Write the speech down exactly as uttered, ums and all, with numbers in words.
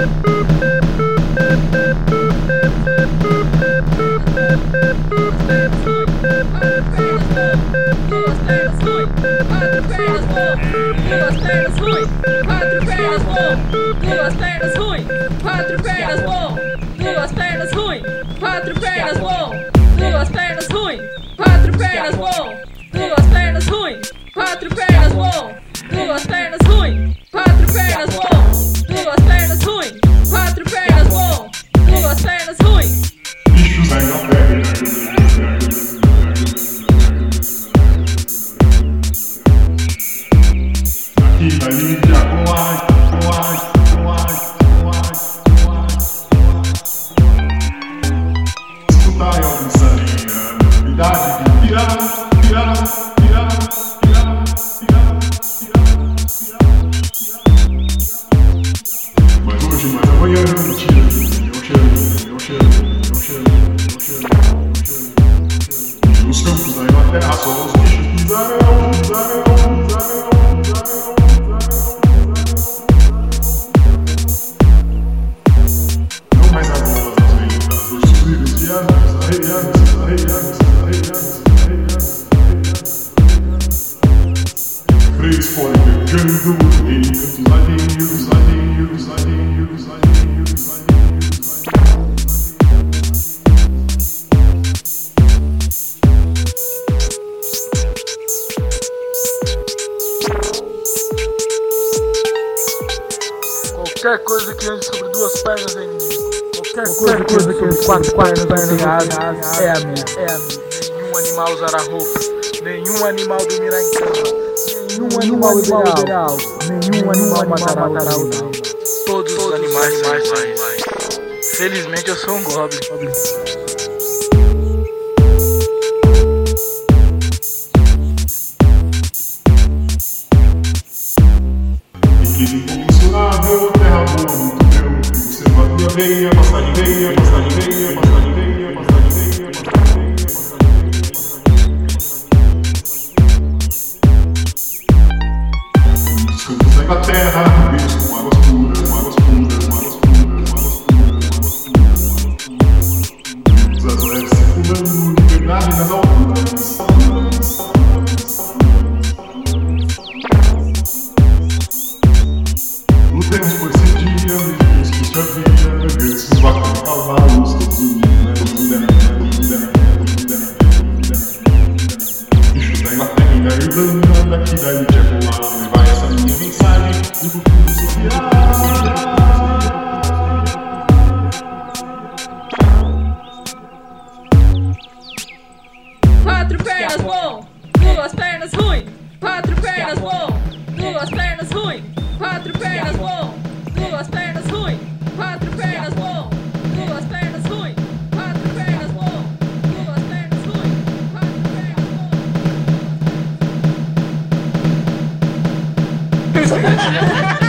Quatro pernas bom, duas pernas ruim, quatro pernas bom, duas pernas ruim, quatro pernas bom, duas pernas ruim, quatro pernas bom, duas pernas ruim, quatro pernas bom, duas pernas ruim, quatro pernas bom, duas pernas ruim. Bichos ainda pegam. Aqui na Lídia, Coai, Coai, Coai, Coai, Coai. Escutai a dançarina, idade de pirar, pirar, pirar, pirar, pirar, pirar, pirar. Mas hoje, mas amanhã eu não tiro, eu cheiro, eu cheiro, eu cheiro, eu cheiro, eu cheiro. Nos campos da Inglaterra só os bichos pisarão, pisarão, pisarão, pisarão. Mas agora as ventas dos sucílios de anos, arreianos, arreianos, arreianos, arreianos. Três podem pegando em cantos alheios, alheios, alheios, alheios, alheios. Qualquer coisa que ande sobre duas pernas em mim. Qualquer coisa, coisa que ande quatro pernas em asas é a minha, é a minha. Nenhum animal usará roupa, nenhum animal dormirá em cama, nenhum animal ideal, nenhum animal matará o outro. Todos os animais são iguais. Felizmente eu sou um goblin. Incomensurável, terra boa, muito meu. Observador veia, passarinho veia, passarinho veia, passarinho veia, passarinho veia, passarinho veia, nos campos da Inglaterra, rios com águas puras, com águas puras, com águas puras, com águas puras, com águas puras. Os azuleus circulando, liberdade nas alturas, alturas, alturas. Lutemos por esse dia, vivemos que já havia, gansos, vacas, cavalos, todos unidos, bichos da Inglaterra e da Irlanda, daqui da Lídia Coai, levar essa minha mensagem do futuro social. Quatro pernas bom, duas pernas ruim, quatro pernas bom, duas pernas ruim, quatro pernas bom, duas pernas ruim, quatro pernas bom, duas pernas ruim, quatro pernas bom, duas pernas ruim, quatro pernas bom.